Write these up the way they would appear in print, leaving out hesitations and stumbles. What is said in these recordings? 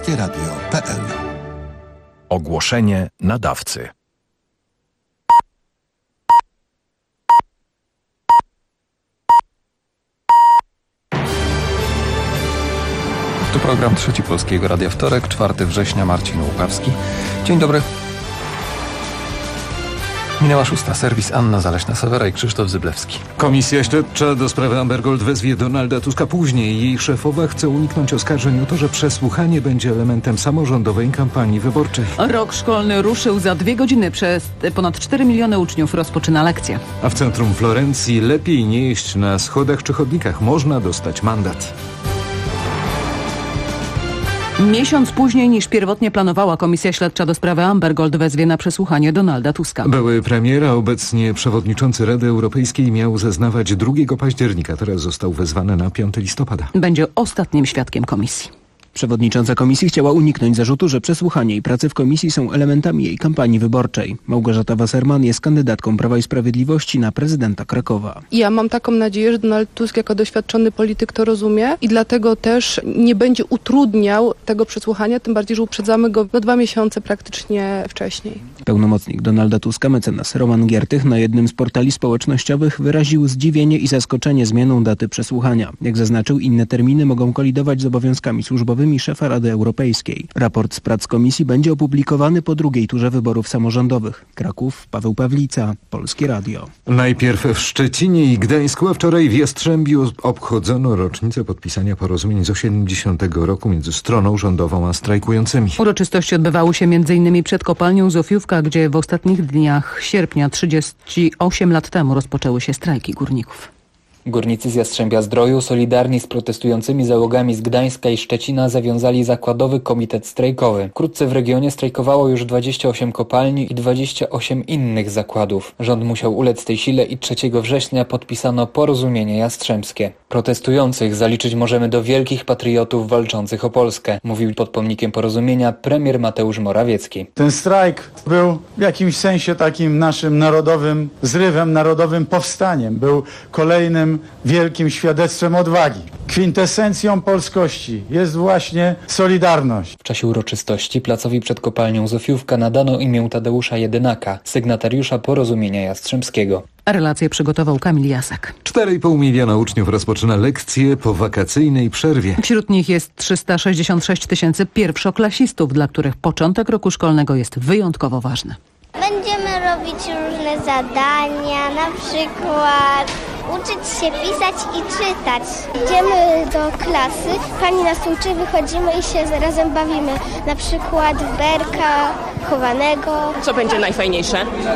polskieradio.pl. Ogłoszenie nadawcy. Tu program Trzeci Polskiego Radia Wtorek, 4 września, Marcin Łukawski. Dzień dobry. Minęła 6. Serwis Anna Zaleśna-Sawera i Krzysztof Zyblewski. Komisja śledcza do sprawy Amber Gold wezwie Donalda Tuska później. Jej szefowa chce uniknąć oskarżeń o to, że przesłuchanie będzie elementem samorządowej kampanii wyborczej. Rok szkolny ruszył za 2 godziny. Przez ponad 4 miliony uczniów rozpoczyna lekcje. A w centrum Florencji lepiej nie jeść na schodach czy chodnikach. Można dostać mandat. Miesiąc później niż pierwotnie planowała Komisja Śledcza do sprawy Amber Gold wezwie na przesłuchanie Donalda Tuska. Były premier, a obecnie przewodniczący Rady Europejskiej miał zeznawać 2 października. Teraz został wezwany na 5 listopada. Będzie ostatnim świadkiem komisji. Przewodnicząca komisji chciała uniknąć zarzutu, że przesłuchanie i prace w komisji są elementami jej kampanii wyborczej. Małgorzata Wasserman jest kandydatką Prawa i Sprawiedliwości na prezydenta Krakowa. Ja mam taką nadzieję, że Donald Tusk jako doświadczony polityk to rozumie i dlatego też nie będzie utrudniał tego przesłuchania, tym bardziej, że uprzedzamy go 2 miesiące praktycznie wcześniej. Pełnomocnik Donalda Tuska, mecenas Roman Giertych, na jednym z portali społecznościowych wyraził zdziwienie i zaskoczenie zmianą daty przesłuchania. Jak zaznaczył, inne terminy mogą kolidować z obowiązkami służbowymi szefa Rady Europejskiej. Raport z prac komisji będzie opublikowany po 2. turze wyborów samorządowych. Kraków, Paweł Pawlica, Polskie Radio. Najpierw w Szczecinie i Gdańsku, a wczoraj w Jastrzębiu obchodzono rocznicę podpisania porozumień z 80 roku między stroną rządową a strajkującymi. Uroczystości odbywały się m.in. przed kopalnią Zofiówka, gdzie w ostatnich dniach sierpnia 38 lat temu rozpoczęły się strajki górników. Górnicy z Jastrzębia-Zdroju, solidarni z protestującymi załogami z Gdańska i Szczecina, zawiązali zakładowy komitet strajkowy. Wkrótce w regionie strajkowało już 28 kopalni i 28 innych zakładów. Rząd musiał ulec tej sile i 3 września podpisano porozumienie jastrzębskie. Protestujących zaliczyć możemy do wielkich patriotów walczących o Polskę, mówił pod pomnikiem porozumienia premier Mateusz Morawiecki. Ten strajk był w jakimś sensie takim naszym narodowym zrywem, narodowym powstaniem. Był kolejnym wielkim świadectwem odwagi. Kwintesencją polskości jest właśnie solidarność. W czasie uroczystości placowi przed kopalnią Zofiówka nadano imię Tadeusza Jedynaka, sygnatariusza porozumienia jastrzębskiego. A relację przygotował Kamil Jasak. 4,5 miliona uczniów rozpoczyna lekcje po wakacyjnej przerwie. Wśród nich jest 366 000 pierwszoklasistów, dla których początek roku szkolnego jest wyjątkowo ważny. Będziemy robić różne zadania, na przykład uczyć się pisać i czytać. Idziemy do klasy, pani nas uczy, wychodzimy i się razem bawimy. Na przykład w berka, chowanego. Co będzie najfajniejsze?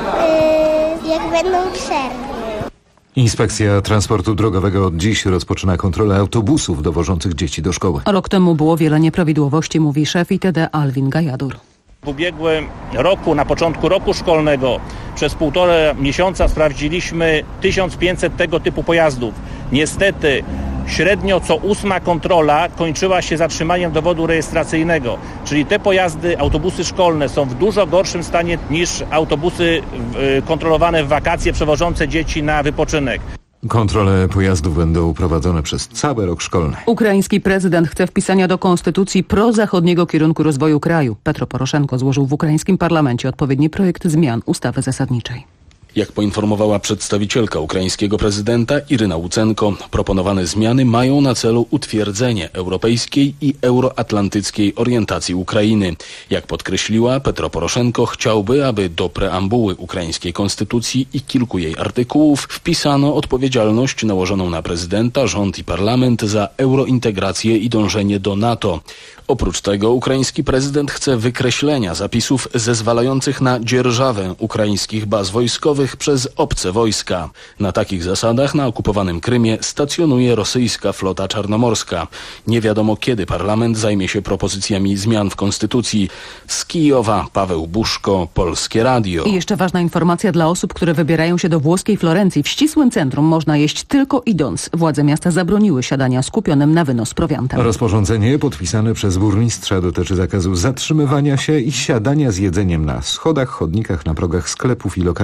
Jak będą przerwy. Inspekcja Transportu Drogowego od dziś rozpoczyna kontrolę autobusów dowożących dzieci do szkoły. Rok temu było wiele nieprawidłowości, mówi szef ITD Alwin Gajadur. W ubiegłym roku, na początku roku szkolnego, przez 1,5 miesiąca sprawdziliśmy 1500 tego typu pojazdów. Niestety średnio co 8. kontrola kończyła się zatrzymaniem dowodu rejestracyjnego. Czyli te pojazdy, autobusy szkolne są w dużo gorszym stanie niż autobusy kontrolowane w wakacje przewożące dzieci na wypoczynek. Kontrole pojazdów będą prowadzone przez cały rok szkolny. Ukraiński prezydent chce wpisania do konstytucji prozachodniego kierunku rozwoju kraju. Petro Poroszenko złożył w ukraińskim parlamencie odpowiedni projekt zmian ustawy zasadniczej. Jak poinformowała przedstawicielka ukraińskiego prezydenta Iryna Łucenko, proponowane zmiany mają na celu utwierdzenie europejskiej i euroatlantyckiej orientacji Ukrainy. Jak podkreśliła, Petro Poroszenko chciałby, aby do preambuły ukraińskiej konstytucji i kilku jej artykułów wpisano odpowiedzialność nałożoną na prezydenta, rząd i parlament za eurointegrację i dążenie do NATO. Oprócz tego ukraiński prezydent chce wykreślenia zapisów zezwalających na dzierżawę ukraińskich baz wojskowych przez obce wojska. Na takich zasadach na okupowanym Krymie stacjonuje rosyjska flota czarnomorska. Nie wiadomo, kiedy parlament zajmie się propozycjami zmian w konstytucji. Z Kijowa Paweł Buszko, Polskie Radio. I jeszcze ważna informacja dla osób, które wybierają się do włoskiej Florencji. W ścisłym centrum można jeść tylko idąc. Władze miasta zabroniły siadania skupionym na wynos prowiantem. Rozporządzenie podpisane przez burmistrza dotyczy zakazu zatrzymywania się i siadania z jedzeniem na schodach, chodnikach, na progach sklepów i lokali gastronomicznych.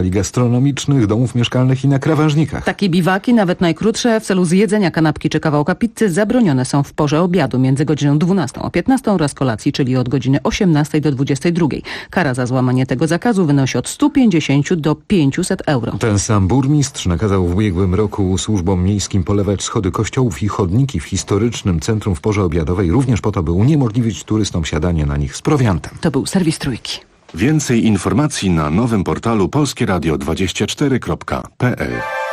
gastronomicznych, domów mieszkalnych i na krawężnikach. Takie biwaki, nawet najkrótsze, w celu zjedzenia kanapki czy kawałka pizzy zabronione są w porze obiadu między godziną 12 a 15 oraz kolacji, czyli od godziny 18 do 22. Kara za złamanie tego zakazu wynosi od 150 do 500 euro. Ten sam burmistrz nakazał w ubiegłym roku służbom miejskim polewać schody kościołów i chodniki w historycznym centrum w porze obiadowej, również po to, by uniemożliwić turystom siadanie na nich z prowiantem. To był serwis Trójki. Więcej informacji na nowym portalu polskieradio24.pl.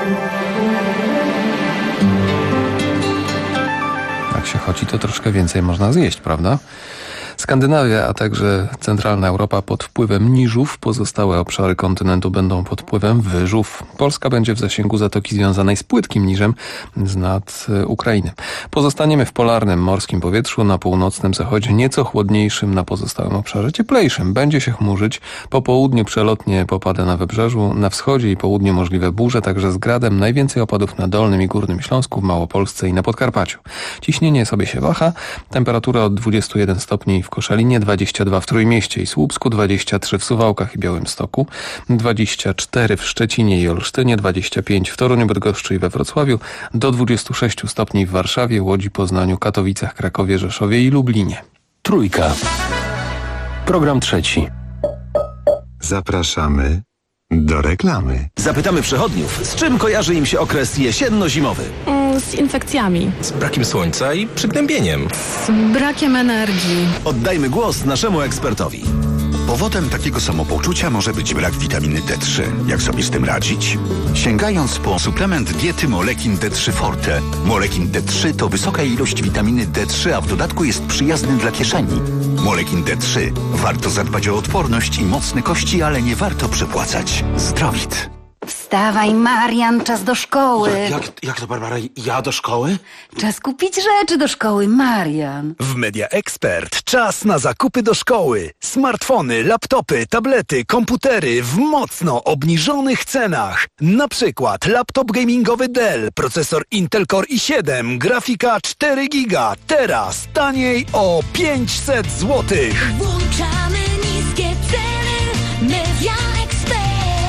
Jak się chodzi, to troszkę więcej można zjeść, prawda? Skandynawia, a także centralna Europa pod wpływem niżów, pozostałe obszary kontynentu będą pod wpływem wyżów. Polska będzie w zasięgu zatoki związanej z płytkim niżem z nad Ukrainy. Pozostaniemy w polarnym morskim powietrzu, na północnym zachodzie nieco chłodniejszym, na pozostałym obszarze cieplejszym. Będzie się chmurzyć, po południu przelotnie popada na wybrzeżu, na wschodzie i południu możliwe burze, także z gradem, najwięcej opadów na Dolnym i Górnym Śląsku, w Małopolsce i na Podkarpaciu. Ciśnienie sobie się waha, temperatura od 21 stopni w Koszalinie, 22 w Trójmieście i Słupsku, 23 w Suwałkach i Białymstoku, 24 w Szczecinie i Olsztynie, 25 w Toruniu, Bydgoszczy i we Wrocławiu, do 26 stopni w Warszawie, Łodzi, Poznaniu, Katowicach, Krakowie, Rzeszowie i Lublinie. Trójka. Program trzeci. Zapraszamy do reklamy. Zapytamy przechodniów, z czym kojarzy im się okres jesienno-zimowy? Z infekcjami. Z brakiem słońca i przygnębieniem. Z brakiem energii. Oddajmy głos naszemu ekspertowi. Powodem takiego samopoczucia może być brak witaminy D3. Jak sobie z tym radzić? Sięgając po suplement diety Molekin D3 Forte. Molekin D3 to wysoka ilość witaminy D3, a w dodatku jest przyjazny dla kieszeni. Molekin D3. Warto zadbać o odporność i mocne kości, ale nie warto przepłacać. Zdrowit. Wstawaj, Marian, czas do szkoły. Jak to, Barbara? Ja do szkoły? Czas kupić rzeczy do szkoły, Marian. W Media Expert czas na zakupy do szkoły. Smartfony, laptopy, tablety, komputery w mocno obniżonych cenach. Na przykład laptop gamingowy Dell, procesor Intel Core i7, grafika 4 GB. Teraz taniej o 500 zł. Włączamy niskie ceny. Media Expert.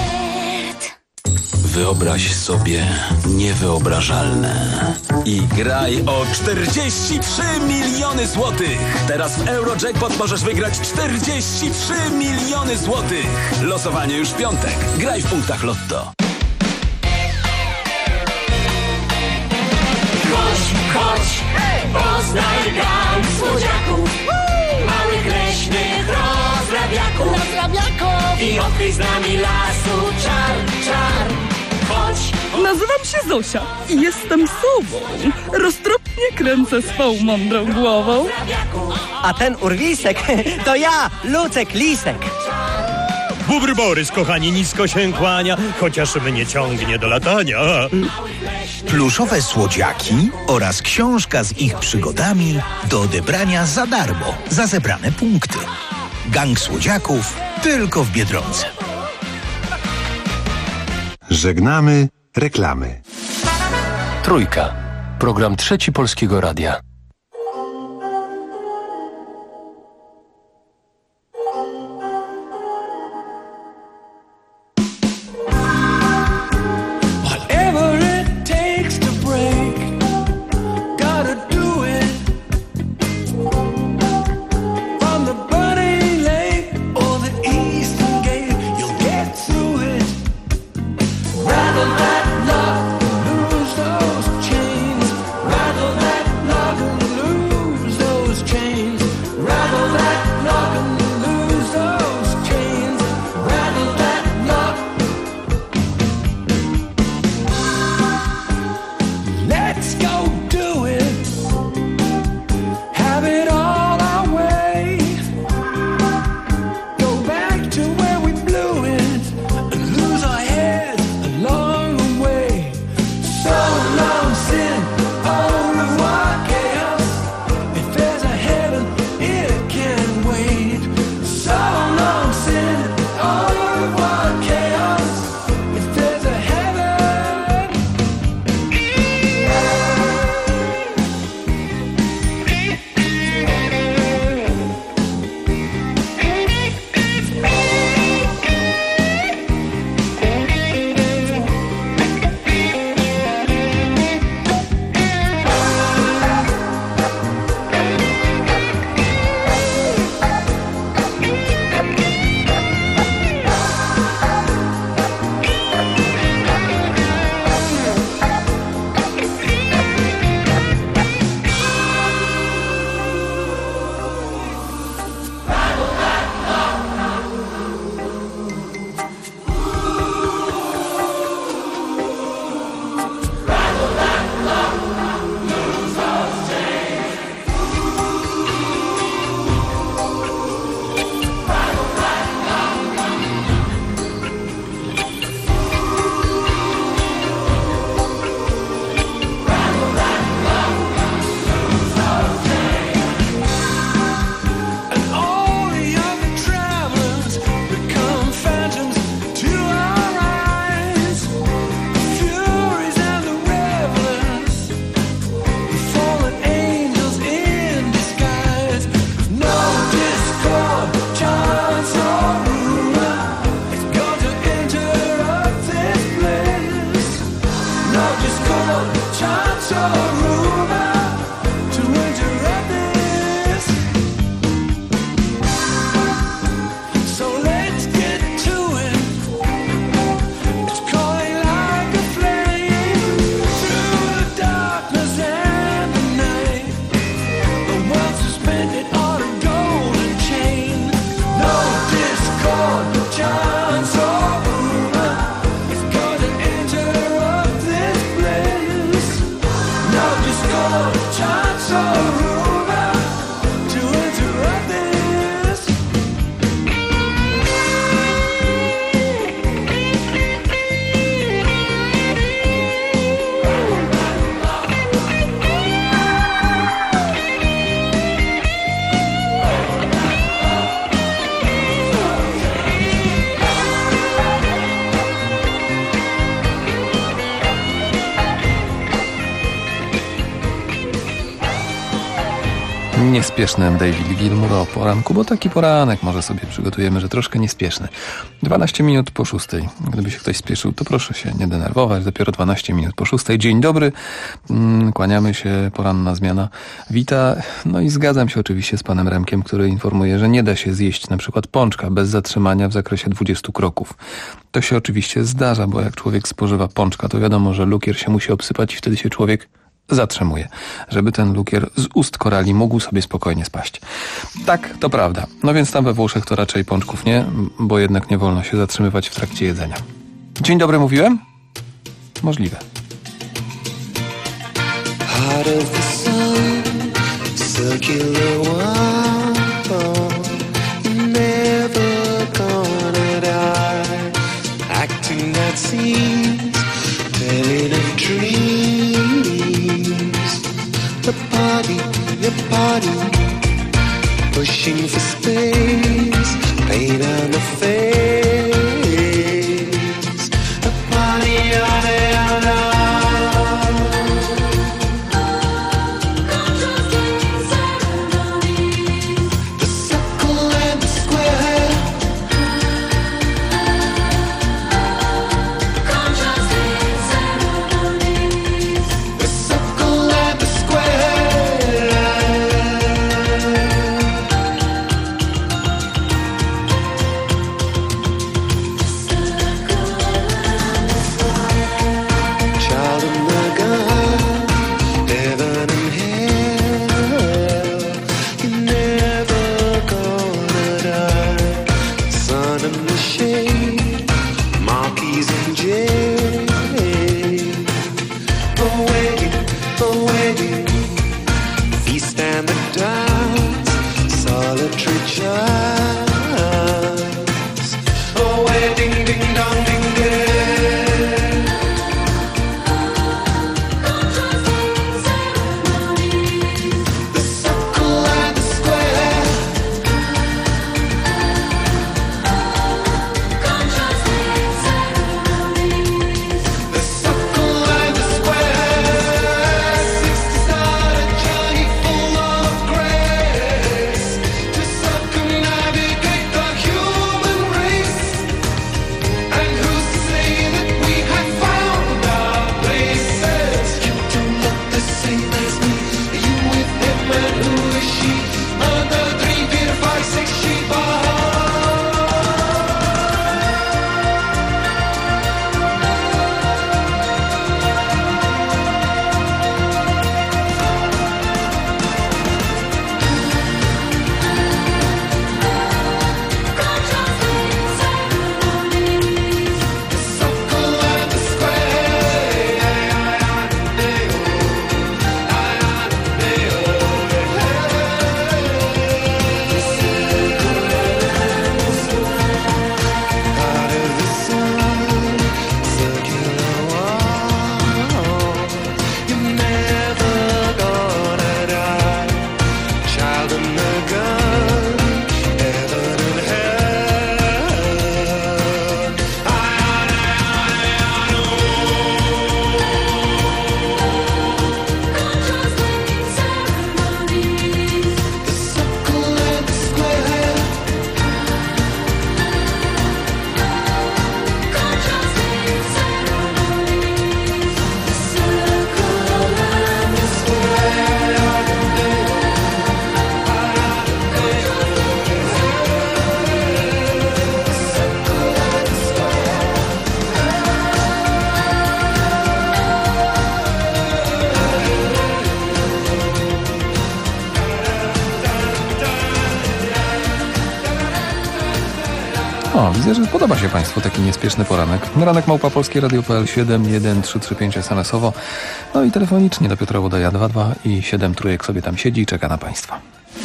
Wyobraź sobie niewyobrażalne i graj o 43 miliony złotych. Teraz w Eurojackpot możesz wygrać 43 miliony złotych. Losowanie już w piątek. Graj w punktach Lotto. Chodź, poznaj gang słodziaków, małych leśnych rozrabiaków i odkryj z nami lasu czar. Chodź. Nazywam się Zosia i jestem sobą. Roztropnie kręcę swą mądrą głową. A ten urwisek to ja, Lucek Lisek. Bubr Borys, kochani, nisko się kłania, chociaż mnie ciągnie do latania. Pluszowe słodziaki oraz książka z ich przygodami do odebrania za darmo, za zebrane punkty. Gang słodziaków tylko w Biedronce. Żegnamy reklamy. Trójka. Program trzeci Polskiego Radia. Rattle that love, lose those chains. Rattle that love. Niespieszny David Gilmour o poranku, bo taki poranek może sobie przygotujemy, że troszkę niespieszny. 12 minut po 6. Gdyby się ktoś spieszył, to proszę się nie denerwować. Dopiero 12 minut po 6. Dzień dobry. Kłaniamy się, poranna zmiana. Wita. No i zgadzam się oczywiście z panem Remkiem, który informuje, że nie da się zjeść na przykład pączka bez zatrzymania w zakresie 20 kroków. To się oczywiście zdarza, bo jak człowiek spożywa pączka, to wiadomo, że lukier się musi obsypać i wtedy się człowiek zatrzymuje, żeby ten lukier z ust korali mógł sobie spokojnie spaść. Tak, to prawda. No więc tam we Włoszech to raczej pączków nie, bo jednak nie wolno się zatrzymywać w trakcie jedzenia. Dzień dobry mówiłem? Możliwe. Heart of the sun, circular wall, never gonna die, acting that scenes, telling of dreams, the party, pushing for space, pain on the face, the party on it. O, widzę, że podoba się Państwu taki niespieszny poranek. Ranek@polskieradio.pl 71335 SMS-owo. No i telefonicznie do Piotra Łodaja 22 i 7 trójek sobie tam siedzi i czeka na Państwa.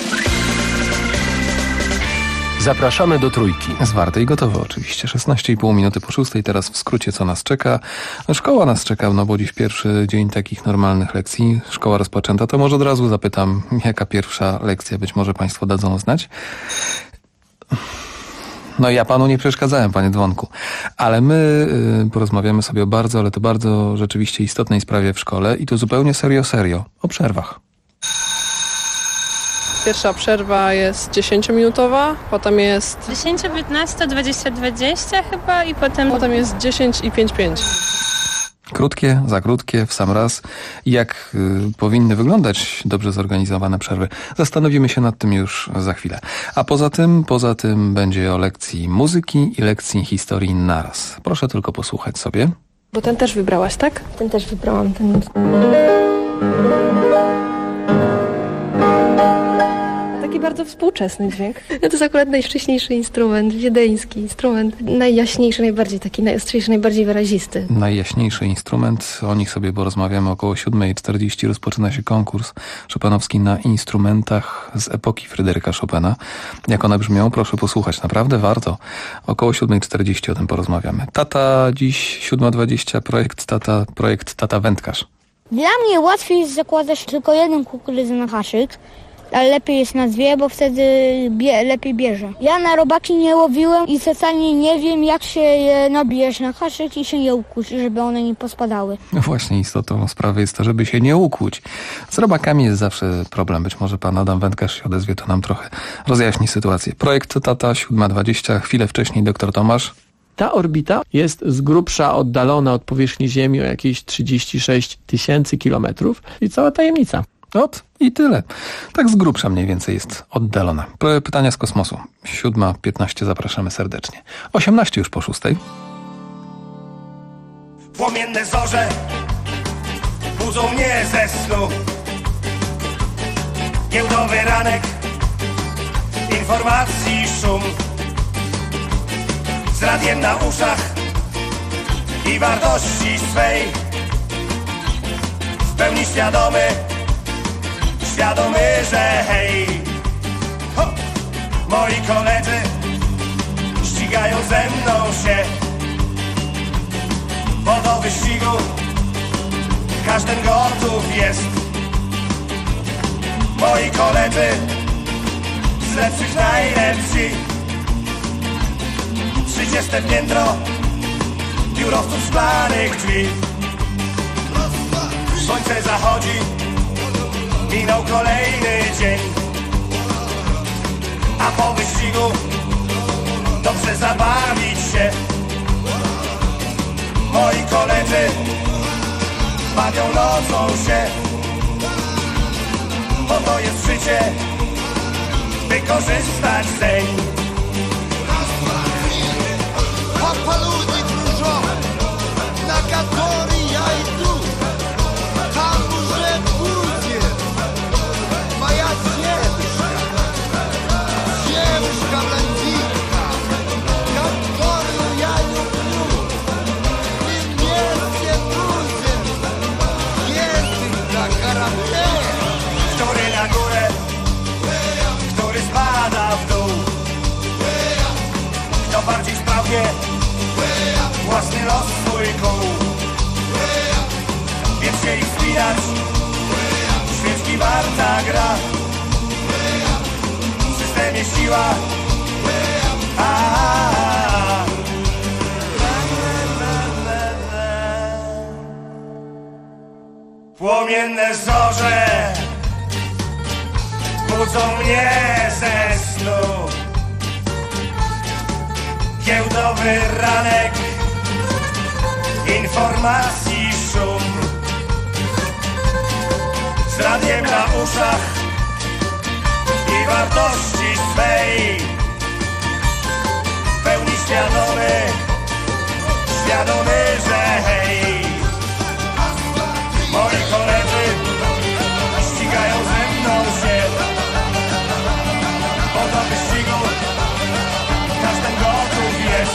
Zapraszamy do Trójki. Zwarte i gotowe oczywiście. 16,5 minuty po 6. Teraz w skrócie co nas czeka. Szkoła nas czeka, no bo dziś pierwszy dzień takich normalnych lekcji. Szkoła rozpoczęta. To może od razu zapytam, jaka pierwsza lekcja? Być może Państwo dadzą znać. No ja panu nie przeszkadzałem, panie Dzwonku. Ale my porozmawiamy sobie o bardzo, ale to bardzo rzeczywiście istotnej sprawie w szkole i to zupełnie serio. O przerwach. Pierwsza przerwa jest 10-minutowa, potem jest 10, 15, 20, 20 chyba i potem jest 10 i 5-5. Krótkie, za krótkie, w sam raz. Jak powinny wyglądać dobrze zorganizowane przerwy? Zastanowimy się nad tym już za chwilę. A poza tym będzie o lekcji muzyki i lekcji historii naraz. Proszę tylko posłuchać sobie. Bo ten też wybrałaś, tak? Ten też wybrałam, ten. Taki bardzo współczesny dźwięk. No to jest akurat najwcześniejszy instrument, wiedeński instrument. Najjaśniejszy, najbardziej taki, najostrzejszy, najbardziej wyrazisty. Najjaśniejszy instrument, o nich sobie porozmawiamy. Około 7:40 rozpoczyna się konkurs chopinowski na instrumentach z epoki Fryderyka Chopina. Jak one brzmią, proszę posłuchać. Naprawdę warto. Około 7:40 o tym porozmawiamy. Tata dziś 7:20, projekt Tata Wędkarz. Dla mnie łatwiej jest zakładać tylko jedną kukurydzę na haszyk, ale lepiej jest na dwie, bo wtedy lepiej bierze. Ja na robaki nie łowiłem i totalnie nie wiem, jak się je nabijać na haszyk i się je ukłuć, żeby one nie pospadały. No właśnie, istotą sprawy jest to, żeby się nie ukłuć. Z robakami jest zawsze problem. Być może pan Adam Wędkarz się odezwie, to nam trochę rozjaśni sytuację. Projekt Tata 7:20, chwilę wcześniej doktor Tomasz. Ta orbita jest z grubsza oddalona od powierzchni Ziemi o jakieś 36 000 kilometrów i cała tajemnica. I tyle. Tak z grubsza mniej więcej jest oddalona. Pytania z kosmosu. 7:15, zapraszamy serdecznie. 18 już po 6:00. Płomienne zorze budzą mnie ze snu. Giełdowy ranek, informacji szum. Z radiem na uszach i wartości swej. W pełni świadomy, że hej, ho! Moi koledzy ścigają ze mną się, bo do wyścigu każdy gotów jest. Moi koledzy z lepszych najlepsi, 30 piętro biurowców szklanych drzwi. Słońce zachodzi, minął kolejny dzień, a po wyścigu dobrze zabawić się. Moi koledzy bawią nocą się, bo to jest życie, wykorzystać zeń. Papa ludzi drużą, na kategorii ja idu, tam уже будет моя девушка блондинка, которую я люблю, и вместе будем ездить на корабле. Który na górę, który spada w dół, kto bardziej sprawnie własny los swój kuł. Więc się ich wspinać, świeczki warta gra. W systemie siła, Płomienne zorze budzą mnie ze snu. Giełdowy ranek, informacji szum. Z radiem na uszach i wartości swej. W pełni świadomy, że hej. Moi koledzy ścigają ze mną się, bo do wyścigu każdy gotów jest.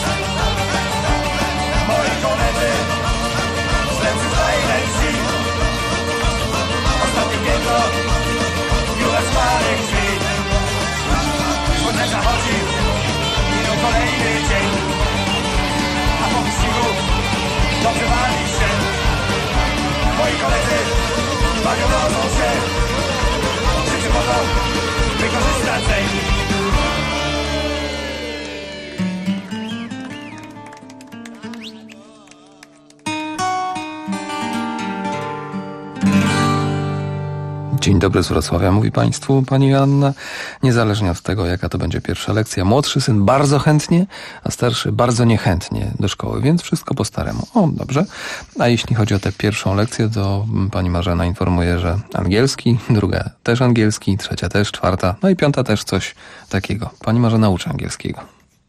Moi koledzy z lepszych najlepsi, ostatnie piętro biura szklanych drzwi. Słońce zachodzi, minął kolejny dzień, a po wyścigu dobrze bawi się. Moi koledzy bawią nocą się, życie po to wykorzystać zeń. Dzień dobry z Wrocławia, mówi Państwu pani Joanna. Niezależnie od tego, jaka to będzie pierwsza lekcja, młodszy syn bardzo chętnie, a starszy bardzo niechętnie do szkoły, więc wszystko po staremu. O, dobrze. A jeśli chodzi o tę pierwszą lekcję, to pani Marzena informuje, że angielski, druga też angielski, trzecia też, czwarta, no i piąta też coś takiego. Pani Marzena uczy angielskiego.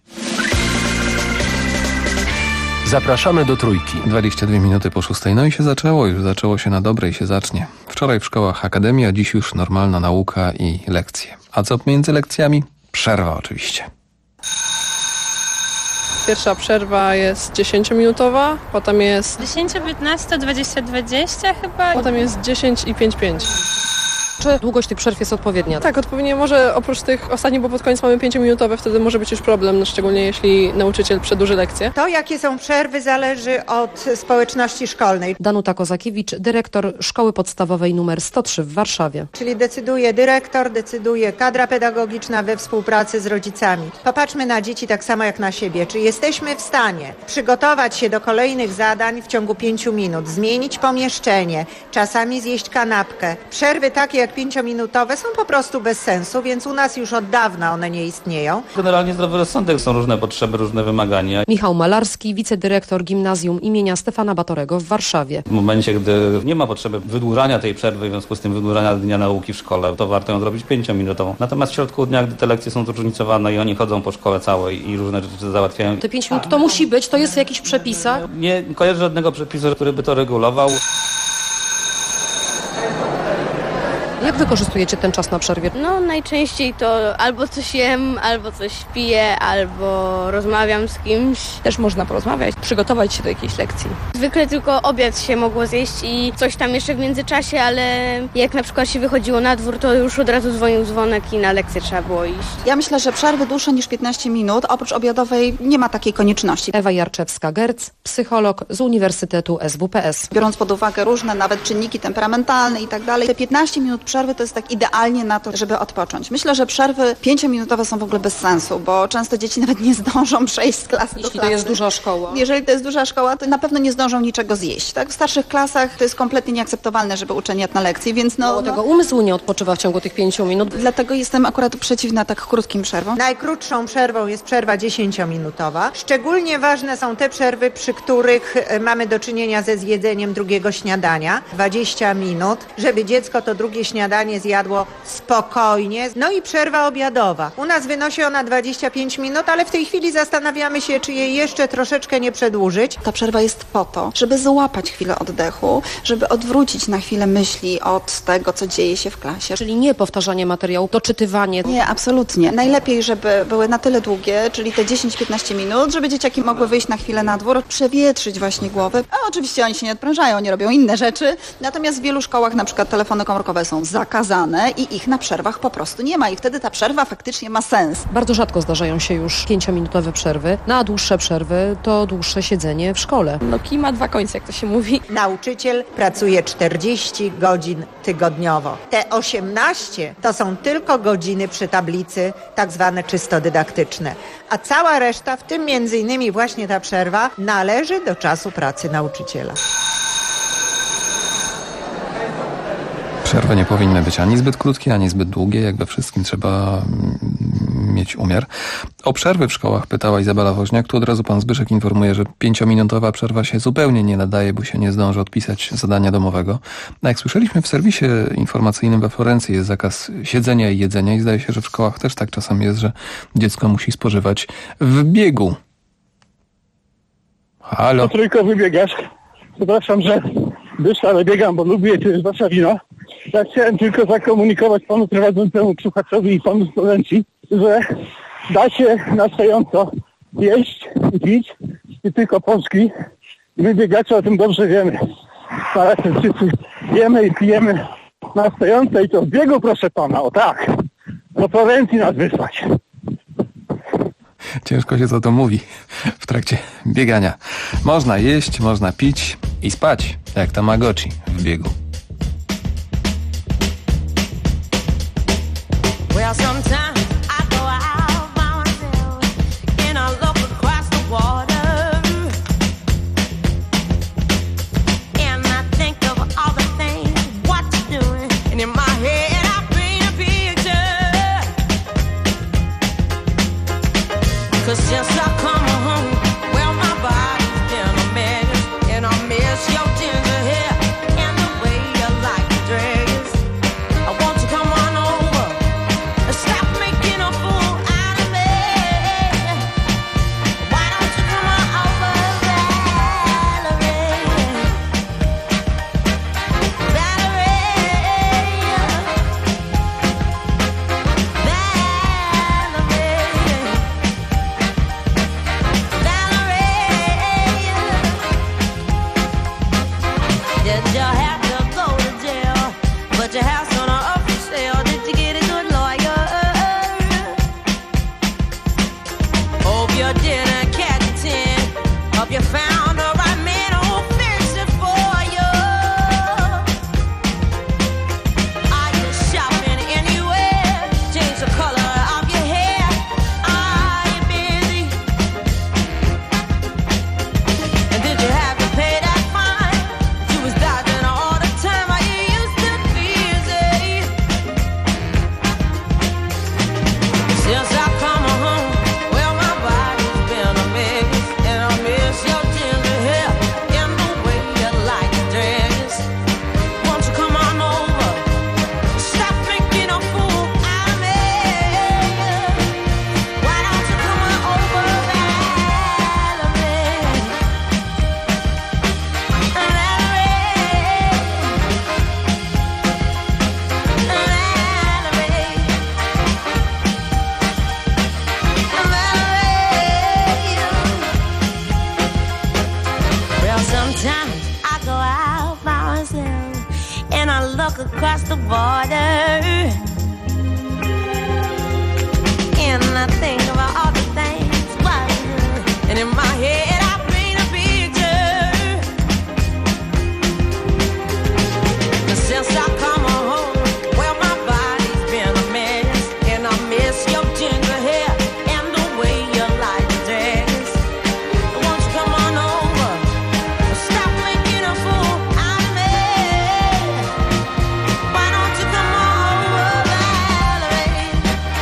Zapraszamy do Trójki. 22 minuty po 6. No i się zaczęło, już zaczęło się na dobre i się zacznie. Wczoraj w szkołach akademia, dziś już normalna nauka i lekcje. A co między lekcjami? Przerwa oczywiście. Pierwsza przerwa jest 10-minutowa, potem jest 10, 15, 20, 20 chyba. potem jest 10 i 5-5. Czy długość tych przerw jest odpowiednia? Tak, odpowiednio. Może oprócz tych ostatnich, bo pod koniec mamy 5-minutowe, wtedy może być już problem, no szczególnie jeśli nauczyciel przedłuży lekcję. To, jakie są przerwy, zależy od społeczności szkolnej. Danuta Kozakiewicz, dyrektor Szkoły Podstawowej nr 103 w Warszawie. Czyli decyduje dyrektor, decyduje kadra pedagogiczna we współpracy z rodzicami. Popatrzmy na dzieci tak samo jak na siebie. Czy jesteśmy w stanie przygotować się do kolejnych zadań w ciągu 5 minut, zmienić pomieszczenie, czasami zjeść kanapkę. Przerwy takie jak 5-minutowe są po prostu bez sensu, więc u nas już od dawna one nie istnieją. Generalnie zdrowy rozsądek, są różne potrzeby, różne wymagania. Michał Malarski, wicedyrektor Gimnazjum imienia Stefana Batorego w Warszawie. W momencie, gdy nie ma potrzeby wydłużania tej przerwy, w związku z tym wydłużania dnia nauki w szkole, to warto ją zrobić 5-minutową. Natomiast w środku dnia, gdy te lekcje są zróżnicowane i oni chodzą po szkole całej i różne rzeczy załatwiają. Te 5 minut to musi być, to jest w jakichś przepisach? Nie kojarzę żadnego przepisu, który by to regulował. Jak wykorzystujecie ten czas na przerwie? No najczęściej to albo coś jem, albo coś piję, albo rozmawiam z kimś. Też można porozmawiać, przygotować się do jakiejś lekcji. Zwykle tylko obiad się mogło zjeść i coś tam jeszcze w międzyczasie, ale jak na przykład się wychodziło na dwór, to już od razu dzwonił dzwonek i na lekcję trzeba było iść. Ja myślę, że przerwy dłuższe niż 15 minut, oprócz obiadowej, nie ma takiej konieczności. Ewa Jarczewska-Gerc, psycholog z Uniwersytetu SWPS. Biorąc pod uwagę różne nawet czynniki temperamentalne i tak dalej, te 15 minut przerwy to jest tak idealnie na to, żeby odpocząć. Myślę, że przerwy 5-minutowe są w ogóle bez sensu, bo często dzieci nawet nie zdążą przejść z klasy do klasy. Jeśli to jest duża szkoła. Jeżeli to jest duża szkoła, to na pewno nie zdążą niczego zjeść. Tak? W starszych klasach to jest kompletnie nieakceptowalne, żeby uczeń jadł na lekcji, więc tego umysł nie odpoczywa w ciągu tych 5 minut. Dlatego jestem akurat przeciwna tak krótkim przerwom. Najkrótszą przerwą jest przerwa 10-minutowa. Szczególnie ważne są te przerwy, przy których mamy do czynienia ze zjedzeniem drugiego śniadania. 20 minut, żeby dziecko to drugie śniadanie zjadło spokojnie. No i przerwa obiadowa. U nas wynosi ona 25 minut, ale w tej chwili zastanawiamy się, czy jej jeszcze troszeczkę nie przedłużyć. Ta przerwa jest po to, żeby złapać chwilę oddechu, żeby odwrócić na chwilę myśli od tego, co dzieje się w klasie. Czyli nie powtarzanie materiału, doczytywanie. Nie, absolutnie. Najlepiej, żeby były na tyle długie, czyli te 10-15 minut, żeby dzieciaki mogły wyjść na chwilę na dwór, przewietrzyć właśnie głowę. A oczywiście oni się nie odprężają, oni robią inne rzeczy. Natomiast w wielu szkołach na przykład telefony komórkowe są zakazane i ich na przerwach po prostu nie ma. I wtedy ta przerwa faktycznie ma sens. Bardzo rzadko zdarzają się już 5-minutowe przerwy. Na dłuższe przerwy to dłuższe siedzenie w szkole. No kij ma 2 końce, jak to się mówi. Nauczyciel pracuje 40 godzin tygodniowo. Te 18 to są tylko godziny przy tablicy, tak zwane czysto dydaktyczne. A cała reszta, w tym między innymi właśnie ta przerwa, należy do czasu pracy nauczyciela. Przerwy nie powinny być ani zbyt krótkie, ani zbyt długie. Jak we wszystkim trzeba mieć umiar. O przerwy w szkołach pytała Izabela Woźniak. Tu od razu pan Zbyszek informuje, że 5-minutowa przerwa się zupełnie nie nadaje, bo się nie zdąży odpisać zadania domowego. A jak słyszeliśmy w serwisie informacyjnym we Florencji, jest zakaz siedzenia i jedzenia i zdaje się, że w szkołach też tak czasem jest, że dziecko musi spożywać w biegu. Halo? Trójkowy biegasz. Przepraszam, że dyszę, ale biegam, bo lubię, to jest wasza wina. Ja chciałem tylko zakomunikować panu prowadzącemu słuchaczowi i panu studenci, że da się na stojąco jeść i pić, nie tylko Polski. I my biegacze o tym dobrze wiemy. Ale wszyscy jemy i pijemy na stojąco i to w biegu, proszę pana, o tak. Do Florencji nas wysłać. Ciężko się co to mówi w trakcie biegania. Można jeść, można pić i spać, jak Tamagotchi w biegu. Well, sometimes I go out by myself and I look across the water and I think of all the things what you're doing, and in my head 'Cause since I come home, well, my body's been a mess, and I miss your ginger hair and the way you like to dress. I want you to come on over and stop making a fool out of me. Why don't you come on over, Valerie? Did you have to go to jail? But your house on a up for sale. Did you get a good lawyer? Hope you didn't catch a 10. Hope you found the right man who'll fix it for you. Are you shopping anywhere? Change the color of your hair. Are you busy? And did you have to pay that fine? You was dodging all the time. Are you used to busy? Since I come home, well, my body's been a mess, and I miss your ginger hair and the way you like to dress. Won't you come on over? Stop making a fool out of me. Why don't you come on over, Valerie? Well, sometimes I go out by myself and I look across the border, and I think about all the things, and in my head I paint a picture. Since I come home, well, my body's been a mess, and I miss your ginger hair and the way you like to dress. Won't you come on over? Stop making a fool out of me. Why don't you come on over, Valerie?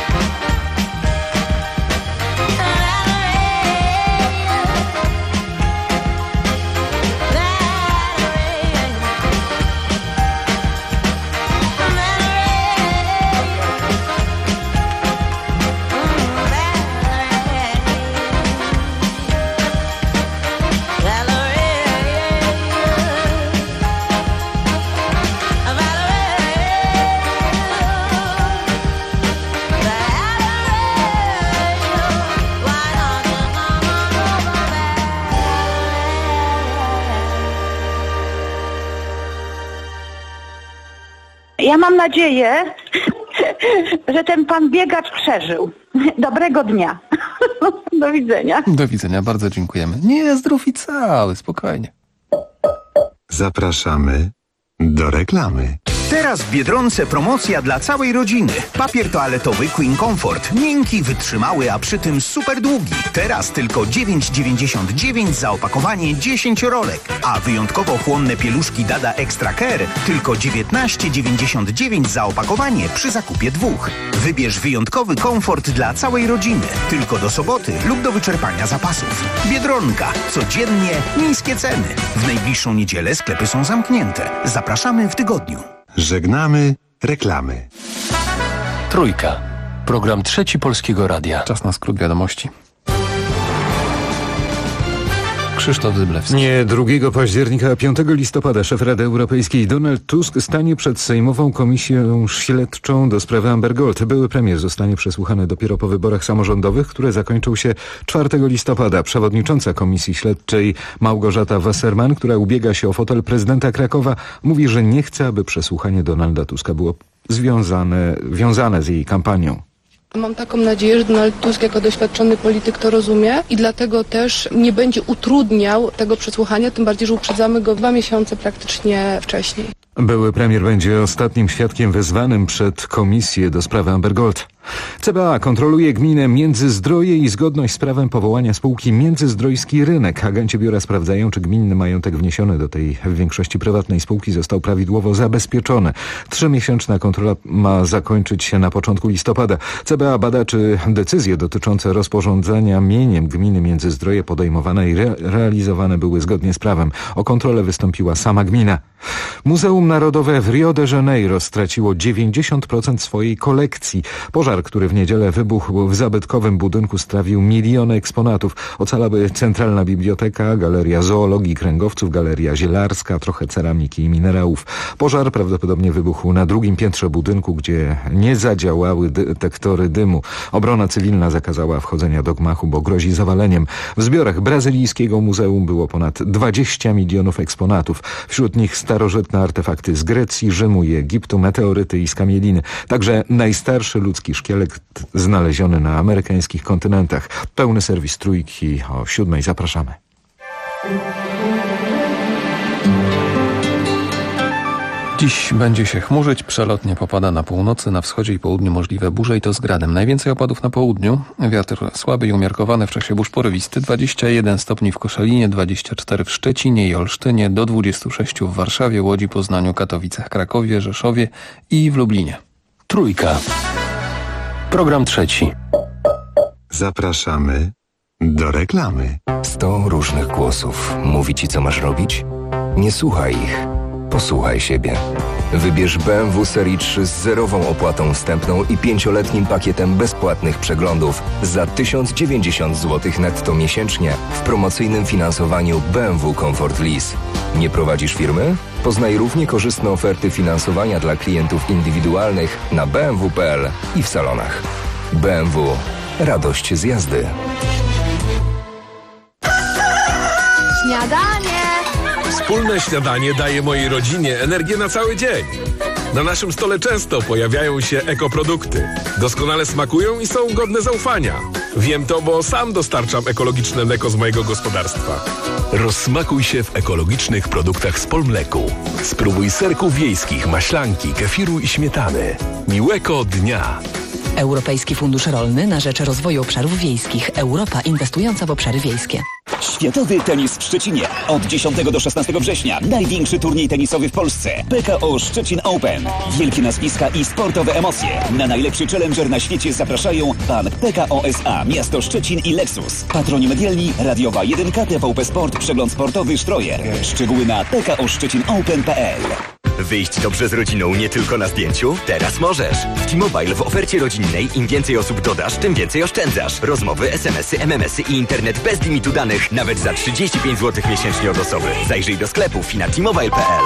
Ja mam nadzieję, że ten pan biegacz przeżył. Dobrego dnia. Do widzenia. Do widzenia, bardzo dziękujemy. Nie, zdrów i cały, spokojnie. Zapraszamy do reklamy. Teraz w Biedronce promocja dla całej rodziny. Papier toaletowy Queen Comfort. Miękki, wytrzymały, a przy tym super długi. Teraz tylko 9,99 za opakowanie 10 rolek. A wyjątkowo chłonne pieluszki Dada Extra Care tylko 19,99 za opakowanie przy zakupie 2. Wybierz wyjątkowy komfort dla całej rodziny. Tylko do soboty lub do wyczerpania zapasów. Biedronka. Codziennie niskie ceny. W najbliższą niedzielę sklepy są zamknięte. Zapraszamy w tygodniu. Żegnamy reklamy. Trójka. Program Trzeci Polskiego Radia. Czas na skrót wiadomości. Krzysztof Zyblewski. Nie 2 października, a 5 listopada szef Rady Europejskiej Donald Tusk stanie przed Sejmową Komisją Śledczą do sprawy Amber Gold. Były premier zostanie przesłuchany dopiero po wyborach samorządowych, które zakończą się 4 listopada. Przewodnicząca Komisji Śledczej Małgorzata Wasserman, która ubiega się o fotel prezydenta Krakowa, mówi, że nie chce, aby przesłuchanie Donalda Tuska było wiązane z jej kampanią. Mam taką nadzieję, że Donald Tusk jako doświadczony polityk to rozumie i dlatego też nie będzie utrudniał tego przesłuchania, tym bardziej, że uprzedzamy go 2 miesiące praktycznie wcześniej. Były premier będzie ostatnim świadkiem wezwanym przed komisję do sprawy Amber Gold. CBA kontroluje gminę Międzyzdroje i zgodność z prawem powołania spółki Międzyzdrojski Rynek. Agenci biura sprawdzają, czy gminny majątek wniesiony do tej w większości prywatnej spółki został prawidłowo zabezpieczony. 3-miesięczna kontrola ma zakończyć się na początku listopada. CBA bada, czy decyzje dotyczące rozporządzania mieniem gminy Międzyzdroje podejmowane i realizowane były zgodnie z prawem. O kontrolę wystąpiła sama gmina. Muzeum Narodowe w Rio de Janeiro straciło 90% swojej kolekcji. Pożar, który w niedzielę wybuchł w zabytkowym budynku, strawił miliony eksponatów. Ocalały centralna biblioteka, galeria zoologii kręgowców, galeria zielarska, trochę ceramiki i minerałów. Pożar prawdopodobnie wybuchł na drugim piętrze budynku, gdzie nie zadziałały detektory dymu. Obrona cywilna zakazała wchodzenia do gmachu, bo grozi zawaleniem. W zbiorach brazylijskiego muzeum było ponad 20 milionów eksponatów. Wśród nich starożytne artefakty z Grecji, Rzymu i Egiptu, meteoryty i skamieliny. Także najstarszy ludzki szkielet znaleziony na amerykańskich kontynentach. Pełny serwis Trójki o 7:00. Zapraszamy. Dziś będzie się chmurzyć, przelotnie popada na północy, na wschodzie i południu możliwe burze i to z gradem. Najwięcej opadów na południu, wiatr słaby i umiarkowany, w czasie burz porywisty, 21 stopni w Koszalinie, 24 w Szczecinie i Olsztynie, do 26 w Warszawie, Łodzi, Poznaniu, Katowicach, Krakowie, Rzeszowie i w Lublinie. Trójka. Program trzeci. Zapraszamy do reklamy. 100 różnych głosów mówi ci, co masz robić? Nie słuchaj ich. Posłuchaj siebie. Wybierz BMW serii 3 z zerową opłatą wstępną i 5-letnim pakietem bezpłatnych przeglądów za 1090 zł netto miesięcznie w promocyjnym finansowaniu BMW Comfort Lease. Nie prowadzisz firmy? Poznaj równie korzystne oferty finansowania dla klientów indywidualnych na bmw.pl i w salonach. BMW. Radość z jazdy. Śniadanie! Wspólne śniadanie daje mojej rodzinie energię na cały dzień. Na naszym stole często pojawiają się ekoprodukty. Doskonale smakują i są godne zaufania. Wiem to, bo sam dostarczam ekologiczne mleko z mojego gospodarstwa. Rozsmakuj się w ekologicznych produktach z Polmleku. Spróbuj serków wiejskich, maślanki, kefiru i śmietany. Miłego dnia! Europejski Fundusz Rolny na rzecz Rozwoju Obszarów Wiejskich. Europa inwestująca w obszary wiejskie. Światowy tenis w Szczecinie. Od 10 do 16 września. Największy turniej tenisowy w Polsce. PKO Szczecin Open. Wielkie nazwiska i sportowe emocje. Na najlepszy challenger na świecie zapraszają Bank PKO SA, Miasto Szczecin i Lexus. Patroni medialni Radiowa 1, TVP Sport, Przegląd Sportowy, Sztrojer. Szczegóły na pkoszczecinopen.pl. Wyjść dobrze z rodziną nie tylko na zdjęciu? Teraz możesz. W T-Mobile w ofercie rodzinnej im więcej osób dodasz, tym więcej oszczędzasz. Rozmowy, SMS-y, MMS-y i internet bez limitu danych nawet za 35 zł miesięcznie od osoby. Zajrzyj do sklepów i na t-mobile.pl.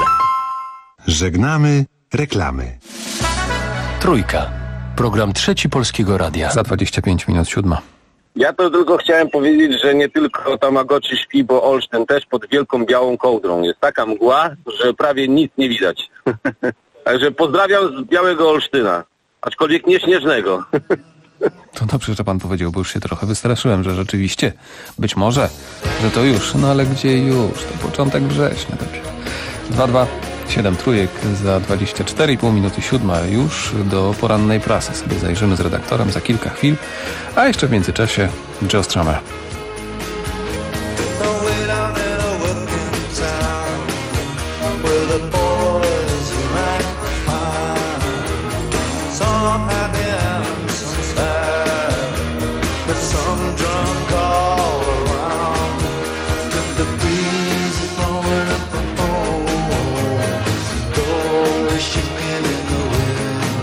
Żegnamy reklamy. Trójka. Program trzeci Polskiego Radia. Za 25 minut 7:00. Ja to tylko chciałem powiedzieć, że nie tylko Tamagotchi śpi, bo Olsztyn też pod wielką białą kołdrą. Jest taka mgła, że prawie nic nie widać. Także pozdrawiam z białego Olsztyna, aczkolwiek nie śnieżnego. To dobrze, że pan powiedział, bo już się trochę wystraszyłem, że rzeczywiście, być może, że to już, no ale gdzie już? To początek września dopiero. 227 trójek za 24,5 minuty 7:00. Już do porannej prasy sobie zajrzymy z redaktorem za kilka chwil, a jeszcze w międzyczasie Joe Strummer.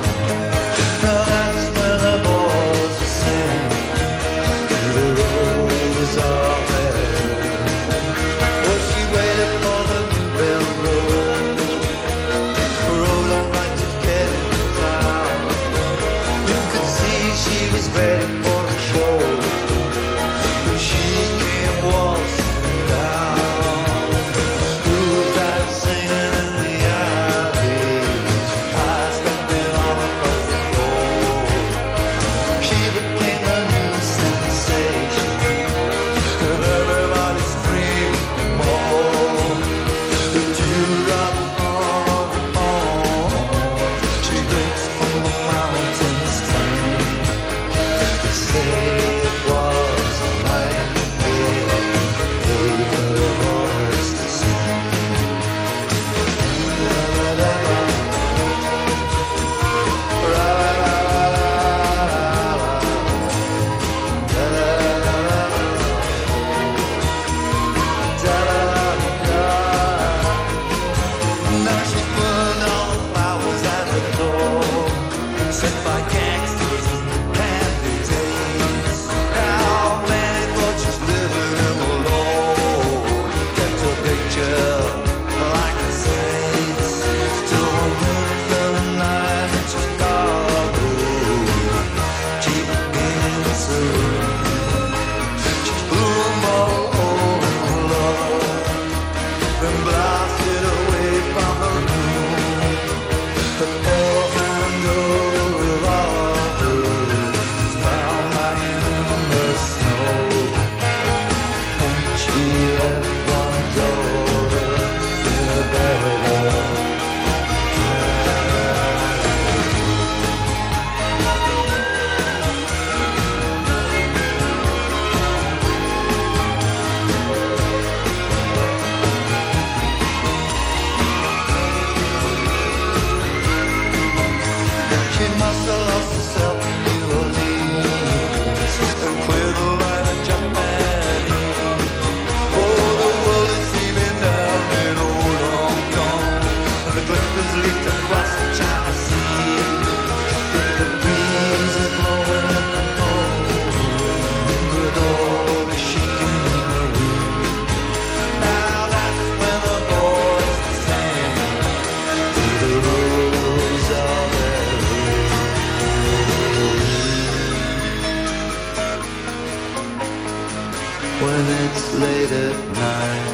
Now that's where the boys sing. when it's late at night.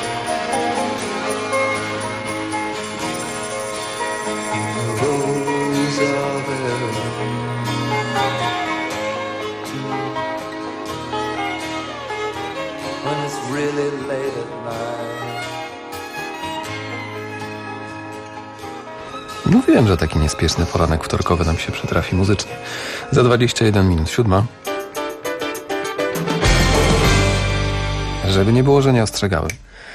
Those are there when it's really late at night. Mówiłem, że taki niespieszny poranek wtorkowy nam się przytrafi muzycznie. Za 21 minut 7. Żeby nie było, że nie ostrzegałem.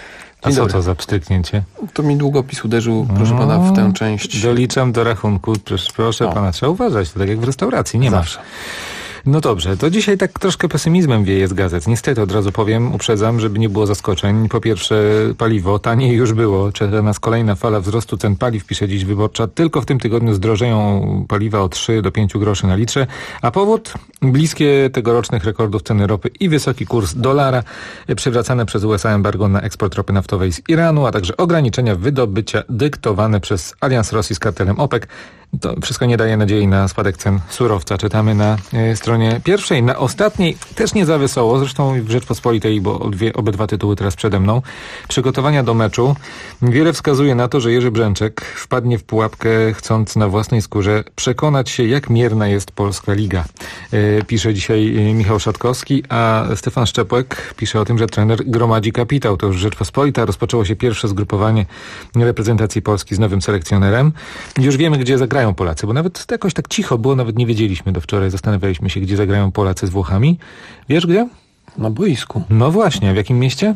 A co to za pstryknięcie? To mi długopis uderzył, proszę pana, w tę część. Doliczam do rachunku. Proszę pana, trzeba uważać. To tak jak w restauracji, nie Zawsze. ma. No dobrze, to dzisiaj tak troszkę pesymizmem wieje z gazet. Niestety, od razu powiem, uprzedzam, żeby nie było zaskoczeń. Po pierwsze, paliwo taniej już było. Czeka nas kolejna fala wzrostu cen paliw, pisze dziś Wyborcza. Tylko w tym tygodniu zdrożeją paliwa o 3 do 5 groszy na litrze. A powód? Bliskie tegorocznych rekordów ceny ropy i wysoki kurs dolara, przywracane przez USA embargo na eksport ropy naftowej z Iranu, a także ograniczenia wydobycia dyktowane przez Alians Rosji z kartelem OPEC. To wszystko nie daje nadziei na spadek cen surowca. Czytamy na stronie pierwszej. Na ostatniej też nie za wesoło, zresztą w Rzeczpospolitej, bo obydwa tytuły teraz przede mną. Przygotowania do meczu. Wiele wskazuje na to, że Jerzy Brzęczek wpadnie w pułapkę, chcąc na własnej skórze przekonać się, jak mierna jest Polska Liga. Pisze dzisiaj Michał Szatkowski, a Stefan Szczepłek pisze o tym, że trener gromadzi kapitał. To już Rzeczpospolita. Rozpoczęło się pierwsze zgrupowanie reprezentacji Polski z nowym selekcjonerem. Już wiemy, gdzie zagrają Polacy, bo nawet jakoś tak cicho było, nawet nie wiedzieliśmy do wczoraj, zastanawialiśmy się, gdzie zagrają Polacy z Włochami. Wiesz gdzie? Na boisku. No właśnie, w jakim mieście?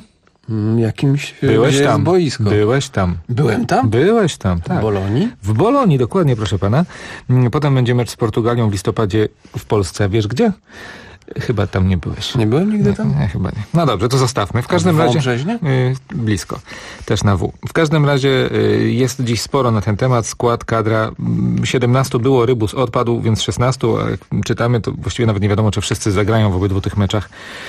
Jakimś, byłeś gdzie tam. jest boisko. Byłeś tam. Byłem tam? Byłeś tam, tak. W Bolonii? W Bolonii, dokładnie, proszę pana. Potem będzie mecz z Portugalią w listopadzie w Polsce. Wiesz gdzie? Chyba tam nie byłeś. Nie byłem nigdy tam? Nie, chyba nie. No dobrze, to zostawmy. W każdym razie... Wąbrzeźnie? Blisko. Też na W. W każdym razie jest dziś sporo na ten temat. Skład, kadra. 17 było, Rybus odpadł, więc 16. A jak czytamy, to właściwie nawet nie wiadomo, czy wszyscy zagrają w obydwu tych meczach.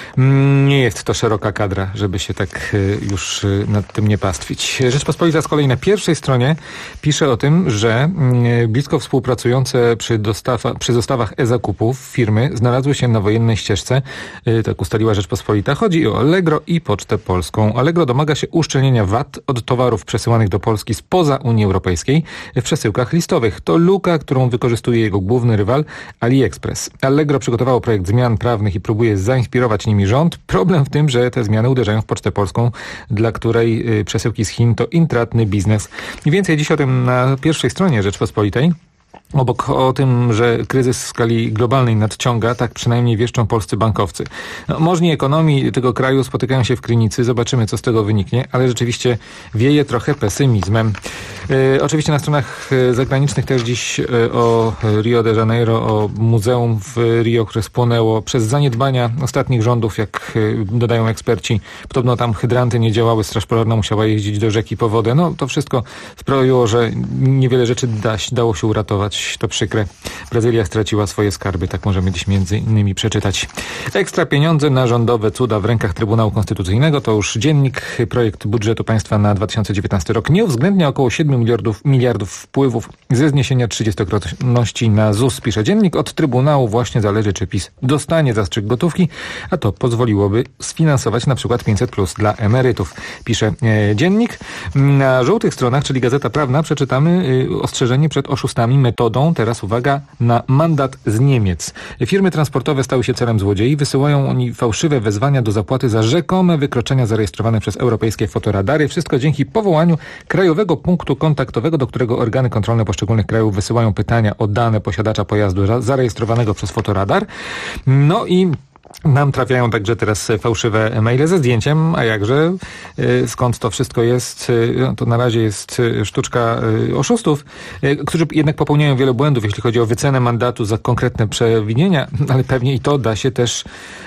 Nie jest to szeroka kadra, żeby się tak już nad tym nie pastwić. Rzeczpospolita z kolei na pierwszej stronie pisze o tym, że blisko współpracujące przy dostawach e-zakupów firmy znalazły się na wojennej ścieżce, tak ustaliła Rzeczpospolita. Chodzi o Allegro i Pocztę Polską. Allegro domaga się uszczelnienia VAT od towarów przesyłanych do Polski spoza Unii Europejskiej w przesyłkach listowych. To luka, którą wykorzystuje jego główny rywal AliExpress. Allegro przygotowało projekt zmian prawnych i próbuje zainspirować nimi rząd. Problem w tym, że te zmiany uderzają w Pocztę Polską, dla której przesyłki z Chin to intratny biznes. I więcej dziś o tym na pierwszej stronie Rzeczpospolitej. Obok o tym, że kryzys w skali globalnej nadciąga, tak przynajmniej wieszczą polscy bankowcy. Możni ekonomii tego kraju spotykają się w Krynicy, zobaczymy, co z tego wyniknie, ale rzeczywiście wieje trochę pesymizmem. Oczywiście na stronach zagranicznych też dziś o Rio de Janeiro, o muzeum w Rio, które spłonęło przez zaniedbania ostatnich rządów, jak dodają eksperci. Podobno tam hydranty nie działały, straż pożarna musiała jeździć do rzeki po wodę. No to wszystko sprawiło, że niewiele rzeczy dało się uratować. To przykre. Brazylia straciła swoje skarby, tak możemy dziś między innymi przeczytać. Ekstra pieniądze na rządowe cuda w rękach Trybunału Konstytucyjnego. To już dziennik. Projekt budżetu państwa na 2019 rok nie uwzględnia około 7 miliardów wpływów ze zniesienia 30-krotności na ZUS, pisze dziennik. Od Trybunału właśnie zależy, czy PiS dostanie zastrzyk gotówki, a to pozwoliłoby sfinansować na przykład 500+ dla emerytów, pisze dziennik. Na żółtych stronach, czyli Gazeta Prawna, przeczytamy ostrzeżenie przed oszustami metodą, teraz uwaga, na mandat z Niemiec. Firmy transportowe stały się celem złodziei. Wysyłają oni fałszywe wezwania do zapłaty za rzekome wykroczenia zarejestrowane przez europejskie fotoradary. Wszystko dzięki powołaniu krajowego punktu kontaktowego, do którego organy kontrolne poszczególnych krajów wysyłają pytania o dane posiadacza pojazdu zarejestrowanego przez fotoradar. No i nam trafiają także teraz fałszywe maile ze zdjęciem, a jakże, skąd to wszystko jest, to na razie jest sztuczka oszustów, którzy jednak popełniają wiele błędów, jeśli chodzi o wycenę mandatu za konkretne przewinienia, ale pewnie i to da się też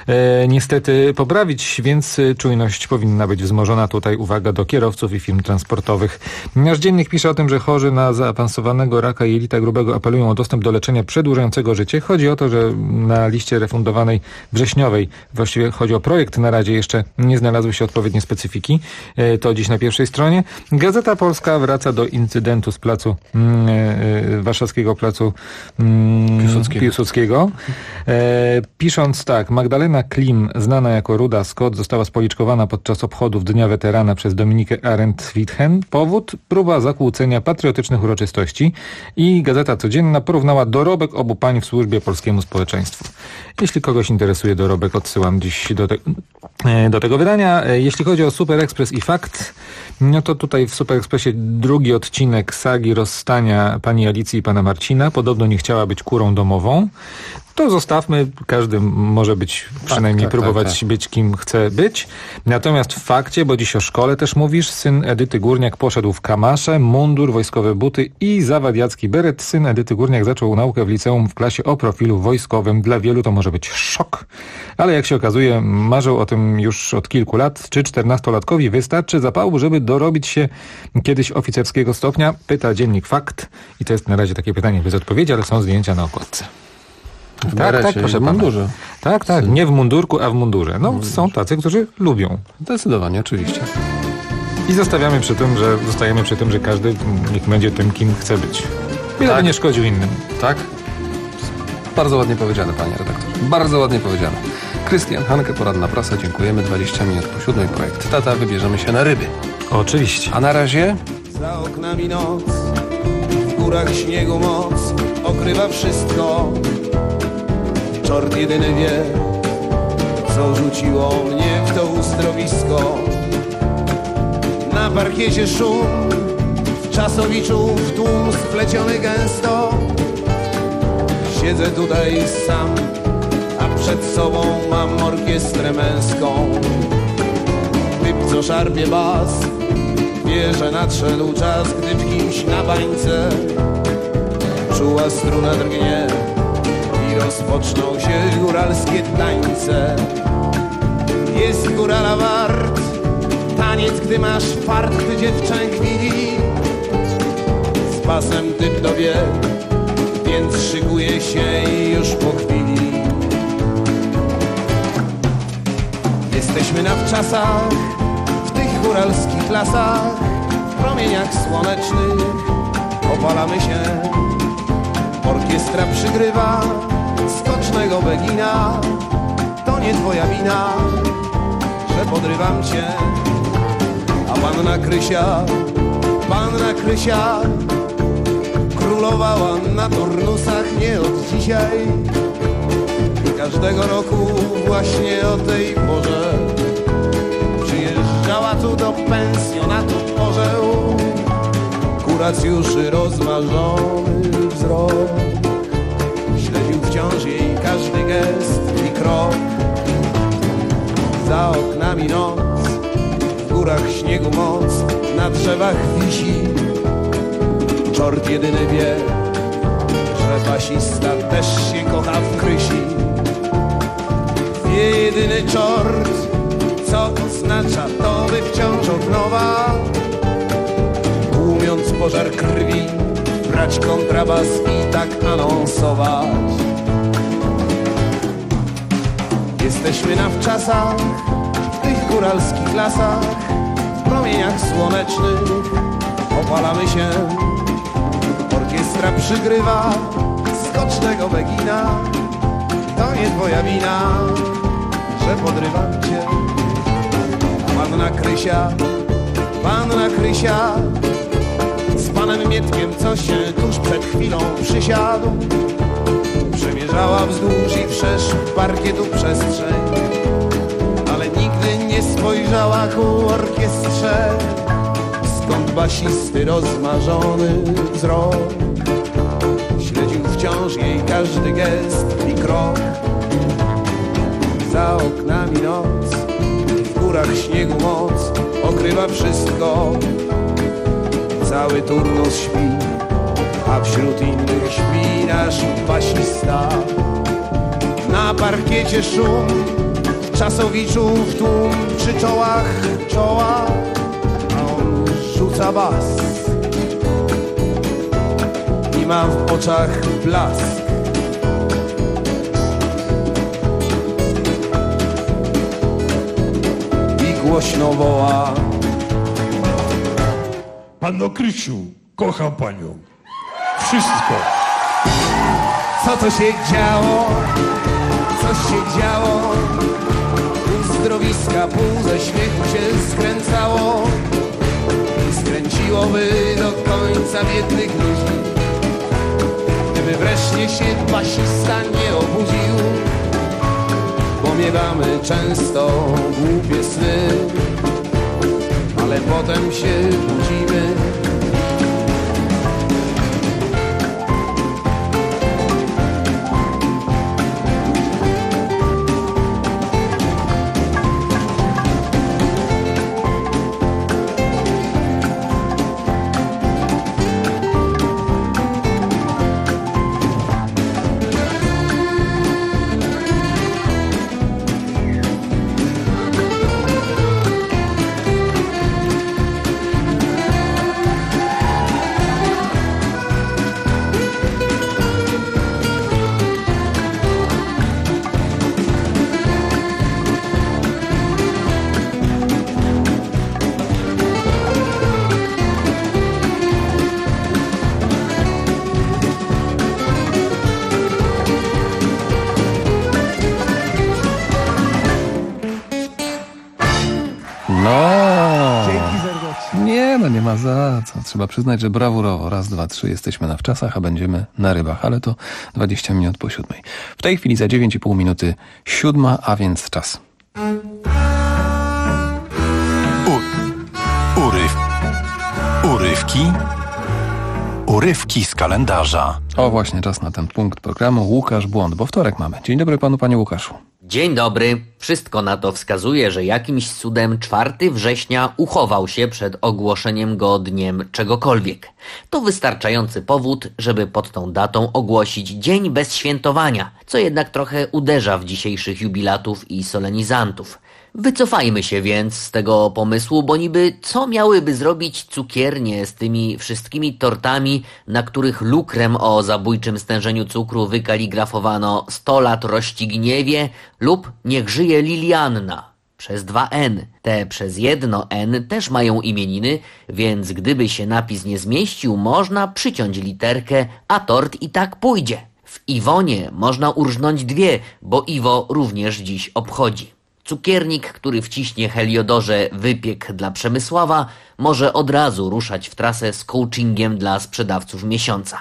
niestety poprawić, więc czujność powinna być wzmożona. Tutaj uwaga do kierowców i firm transportowych. Nasz dziennik pisze o tym, że chorzy na zaawansowanego raka jelita grubego apelują o dostęp do leczenia przedłużającego życie. Chodzi o to, że na liście refundowanej wrześniowej, właściwie chodzi o projekt, na razie jeszcze nie znalazły się odpowiednie specyfiki. To dziś na pierwszej stronie. Gazeta Polska wraca do incydentu z placu warszawskiego placu Piłsudskiego. Pisząc tak, Magdalena Anna Klim, znana jako Ruda Scott, została spoliczkowana podczas obchodów Dnia Weterana przez Dominikę Arendt-Withen. Powód? Próba zakłócenia patriotycznych uroczystości i Gazeta Codzienna porównała dorobek obu pań w służbie polskiemu społeczeństwu. Jeśli kogoś interesuje dorobek, odsyłam dziś do tego wydania. Jeśli chodzi o Super Express i Fakt, no to tutaj w Super Expressie drugi odcinek sagi rozstania pani Alicji i pana Marcina. Podobno nie chciała być kurą domową. To zostawmy, każdy może być, przynajmniej próbować być kim chce być. Natomiast w Fakcie, bo dziś o szkole też mówisz, syn Edyty Górniak poszedł w kamasze, mundur, wojskowe buty i zawadiacki beret. Syn Edyty Górniak zaczął naukę w liceum w klasie o profilu wojskowym. Dla wielu to może być szok, ale jak się okazuje, marzył o tym już od kilku lat. Czy 14-latkowi wystarczy zapału, żeby dorobić się kiedyś oficerskiego stopnia? Pyta dziennik Fakt i to jest na razie takie pytanie bez odpowiedzi, ale są zdjęcia na okładce. Tak, proszę w mundurze. Tak, nie w mundurku, a w mundurze. No, są tacy, którzy lubią. Zdecydowanie, oczywiście. I zostajemy przy tym, że każdy niech będzie tym, kim chce być. Byle nie szkodził innym. Tak? Bardzo ładnie powiedziane, panie redaktorze. Bardzo ładnie powiedziane. Krystian, Hanke, Poradna Prasa, dziękujemy. 20 minut po 7, projekt Tata, wybierzemy się na ryby. Oczywiście. A na razie... Za oknami noc, w górach śniegu moc okrywa wszystko. Czort jedyny wie, co rzuciło mnie w to uzdrowisko. Na parkiecie szum, w czasowiczu w tłum spleciony gęsto. Siedzę tutaj sam, a przed sobą mam orkiestrę męską. Typ, co szarpie bas, wie, że nadszedł czas, gdy w kimś na bańce czuła struna drgnie i rozpoczną się góralskie tańce. Jest górala wart taniec, gdy masz fart, gdy dziewczę chwili. Z pasem typ to wie, więc szykuje się i już po chwili. Jesteśmy na wczasach, w tych góralskich lasach, w promieniach słonecznych opalamy się. Orkiestra przygrywa skocznego begina. To nie twoja wina, że podrywam cię. A panna Krysia królowała na turnusach nie od dzisiaj. I każdego roku właśnie o tej porze przyjeżdżała tu do pensjonatu orzeł. Kuracjuszy rozmarzony wzrok śledził wciąż jej każdy gest i krok. Za oknami noc, w górach śniegu moc, na drzewach wisi. Czort jedyny wie, że basista też się kocha w Krysi. Wie jedyny czort, co oznacza to, by wciąż od nowa, tłumiąc pożar krwi, brać kontrabas i tak anonsować. Jesteśmy na wczasach, w tych góralskich lasach, w promieniach słonecznych opalamy się. Orkiestra przygrywa skocznego begina. To nie twoja wina, że podrywam cię. Panna Krysia z panem Mietkiem, co się tuż przed chwilą przysiadł, przemierzała wzdłuż i wszerz parkietu przestrzeń, ale nigdy nie spojrzała ku orkiestrze, skąd basisty rozmarzony wzrok śledził wciąż jej każdy gest i krok. Za oknami noc, w górach śniegu moc okrywa wszystko. Cały turnus śpi, a wśród innych śpi nasz basista. Na parkiecie szum, w czasowiczu w tłum, przy czołach czoła, a on rzuca bas i ma w oczach blask. I głośno woła: Panno Krysiu, kocham panią. Wszystko. Co to się działo? Co coś się działo. Uzdrowiska pół ze śmiechu się skręcało i skręciłoby do końca biednych ludzi, gdyby wreszcie się basista nie obudził. Bo miewamy często głupie sny, ale potem się budzimy. Nie ma za co. Trzeba przyznać, że brawurowo. 1, 2, 3 jesteśmy na wczasach, a będziemy na rybach, ale to 20 minut po 7. W tej chwili za 9,5 minuty 7, a więc czas. Urywki z kalendarza. O, właśnie czas na ten punkt programu. Łukasz Błąd, bo wtorek mamy. Dzień dobry panu, panie Łukaszu. Dzień dobry. Wszystko na to wskazuje, że jakimś cudem 4 września uchował się przed ogłoszeniem go dniem czegokolwiek. To wystarczający powód, żeby pod tą datą ogłosić dzień bez świętowania, co jednak trochę uderza w dzisiejszych jubilatów i solenizantów. Wycofajmy się więc z tego pomysłu, bo niby co miałyby zrobić cukiernie z tymi wszystkimi tortami, na których lukrem o zabójczym stężeniu cukru wykaligrafowano 100 lat rościgniewie lub niech żyje Lilianna przez 2 N. Te przez 1 N też mają imieniny, więc gdyby się napis nie zmieścił, można przyciąć literkę, a tort i tak pójdzie. W Iwonie można urżnąć 2, bo Iwo również dziś obchodzi. Cukiernik, który wciśnie Heliodorze wypiek dla Przemysława, może od razu ruszać w trasę z coachingiem dla sprzedawców miesiąca.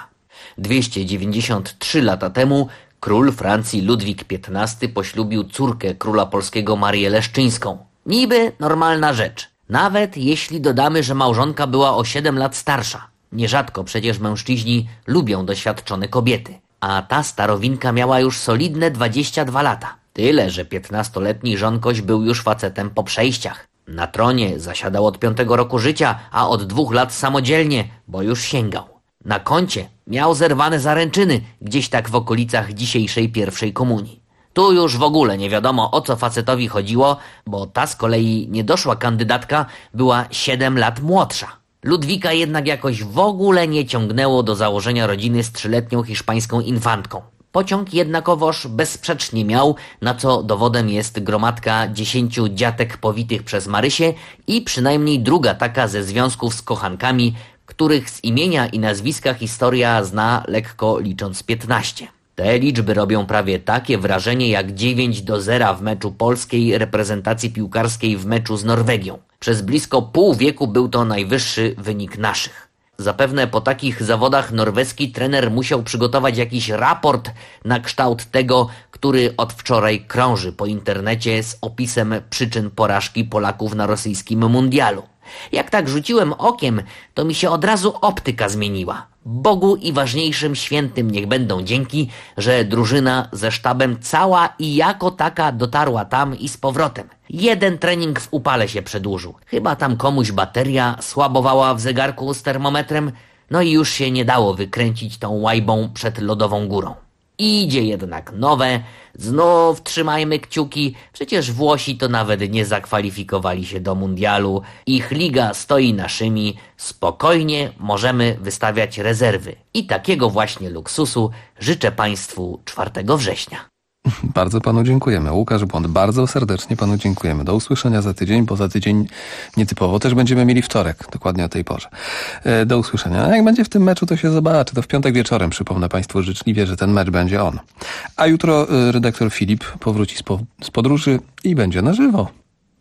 293 lata temu król Francji Ludwik XV poślubił córkę króla polskiego Marię Leszczyńską. Niby normalna rzecz. Nawet jeśli dodamy, że małżonka była o 7 lat starsza. Nierzadko przecież mężczyźni lubią doświadczone kobiety. A ta starowinka miała już solidne 22 lata. Tyle, że 15-letni żonkoś był już facetem po przejściach. Na tronie zasiadał od 5 roku życia, a od 2 lat samodzielnie, bo już sięgał. Na koncie miał zerwane zaręczyny, gdzieś tak w okolicach dzisiejszej pierwszej komunii. Tu już w ogóle nie wiadomo, o co facetowi chodziło, bo ta z kolei niedoszła kandydatka była 7 lat młodsza. Ludwika jednak jakoś w ogóle nie ciągnęło do założenia rodziny z 3-letnią hiszpańską infantką. Pociąg jednakowoż bezsprzecznie miał, na co dowodem jest gromadka 10 dziatek powitych przez Marysię i przynajmniej druga taka ze związków z kochankami, których z imienia i nazwiska historia zna lekko licząc 15. Te liczby robią prawie takie wrażenie jak 9-0 w meczu polskiej reprezentacji piłkarskiej w meczu z Norwegią. Przez blisko pół wieku był to najwyższy wynik naszych. Zapewne po takich zawodach norweski trener musiał przygotować jakiś raport na kształt tego, który od wczoraj krąży po internecie z opisem przyczyn porażki Polaków na rosyjskim mundialu. Jak tak rzuciłem okiem, to mi się od razu optyka zmieniła. Bogu i ważniejszym świętym niech będą dzięki, że drużyna ze sztabem cała i jako taka dotarła tam i z powrotem. 1 trening w upale się przedłużył. Chyba tam komuś bateria słabowała w zegarku z termometrem, no i już się nie dało wykręcić tą łajbą przed lodową górą. Idzie jednak nowe, znów trzymajmy kciuki, przecież Włosi to nawet nie zakwalifikowali się do mundialu, ich liga stoi naszymi, spokojnie możemy wystawiać rezerwy. I takiego właśnie luksusu życzę Państwu 4 września. Bardzo panu dziękujemy. Łukasz Błąd, bardzo serdecznie panu dziękujemy. Do usłyszenia za tydzień, bo za tydzień nietypowo też będziemy mieli wtorek, dokładnie o tej porze. Do usłyszenia. A jak będzie w tym meczu, to się zobaczy. To w piątek wieczorem, przypomnę państwu życzliwie, że ten mecz będzie on. A jutro redaktor Filip powróci z podróży i będzie na żywo.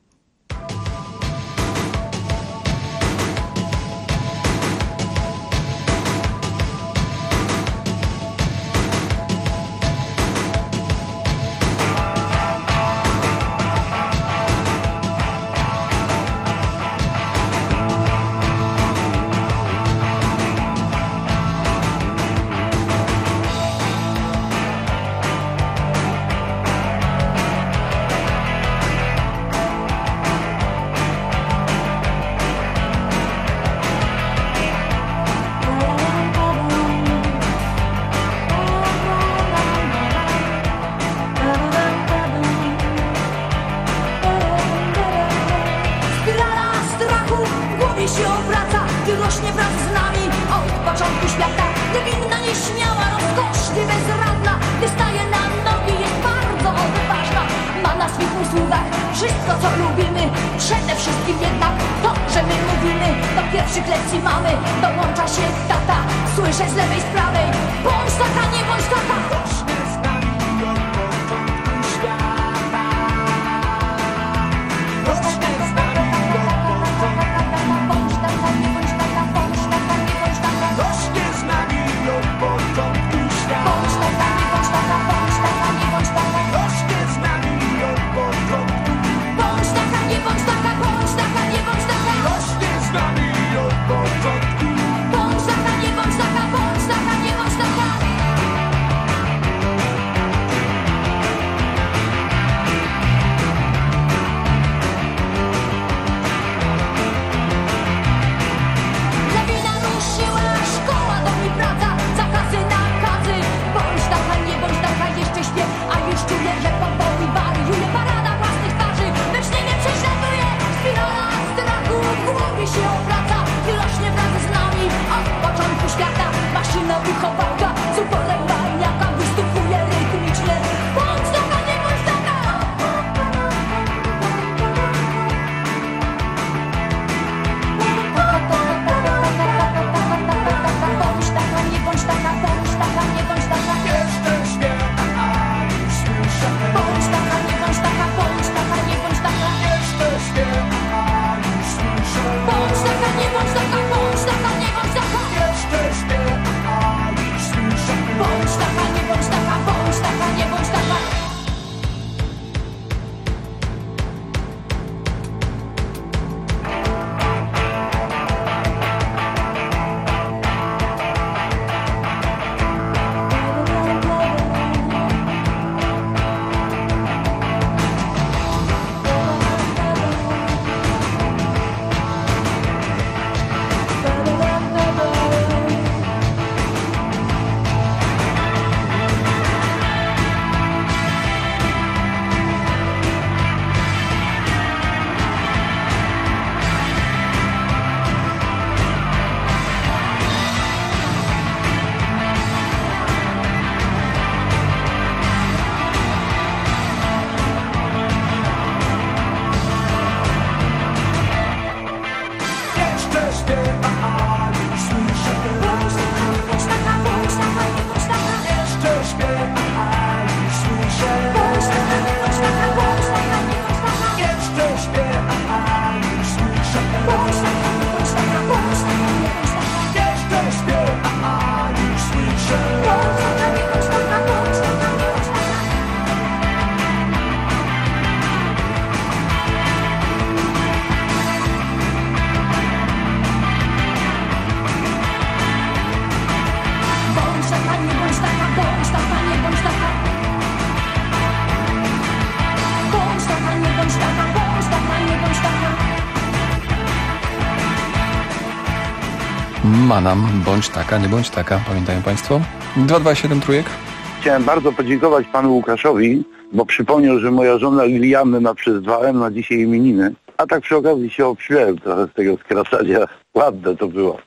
Manam, bądź taka, nie bądź taka, pamiętają państwo? 227 trójek. Chciałem bardzo podziękować panu Łukaszowi, bo przypomniał, że moja żona Liliany ma przez 2M na dzisiaj imieniny. A tak przy okazji się obśmiałem trochę z tego skracania. Ładne to było.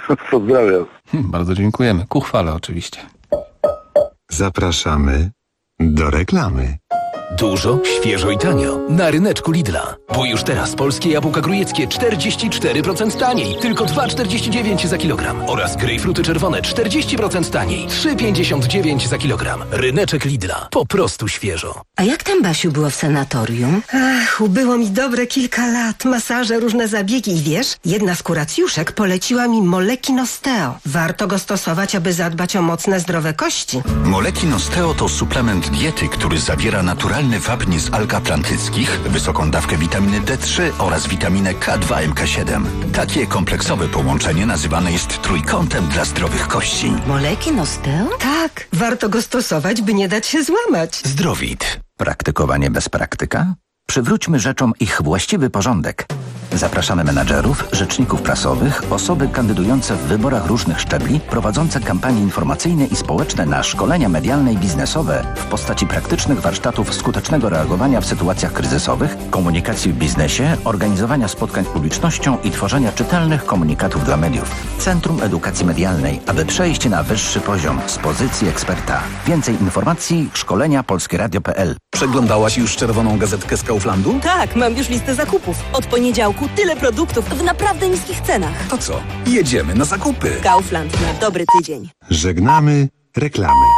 Pozdrawiam. Bardzo dziękujemy. Ku chwale oczywiście. Zapraszamy Do reklamy. Dużo, świeżo i tanio. Na ryneczku Lidla. Bo już teraz polskie jabłka grujeckie 44% taniej. Tylko 2,49 za kilogram. Oraz grejpfruty czerwone 40% taniej. 3,59 za kilogram. Ryneczek Lidla. Po prostu świeżo. A jak tam, Basiu, było w sanatorium? Ach, ubyło mi dobre kilka lat. Masaże, różne zabiegi i wiesz, jedna z kuracjuszek poleciła mi Molekin Osteo. Warto go stosować, aby zadbać o mocne, zdrowe kości. Molekin Osteo to suplement diety, który zawiera naturalny wapń z alg atlantyckich, wysoką dawkę witaminy D3 oraz witaminę K2-MK7. Takie kompleksowe połączenie nazywane jest trójkątem dla zdrowych kości. Molekin Osteo? Tak, warto go stosować, by nie dać się złamać. Zdrowit. Praktykowanie bez praktyka? Przywróćmy rzeczom ich właściwy porządek. Zapraszamy menadżerów, rzeczników prasowych, osoby kandydujące w wyborach różnych szczebli, prowadzące kampanie informacyjne i społeczne na szkolenia medialne i biznesowe w postaci praktycznych warsztatów skutecznego reagowania w sytuacjach kryzysowych, komunikacji w biznesie, organizowania spotkań z publicznością i tworzenia czytelnych komunikatów dla mediów. Centrum Edukacji Medialnej, aby przejść na wyższy poziom z pozycji eksperta. Więcej informacji szkolenia polskieradio.pl. Przeglądałaś już czerwoną gazetkę z Kauflandu? Tak, mam już listę zakupów. Od poniedziałku tyle produktów w naprawdę niskich cenach. To co? Jedziemy na zakupy. Kaufland na dobry tydzień. Żegnamy reklamy.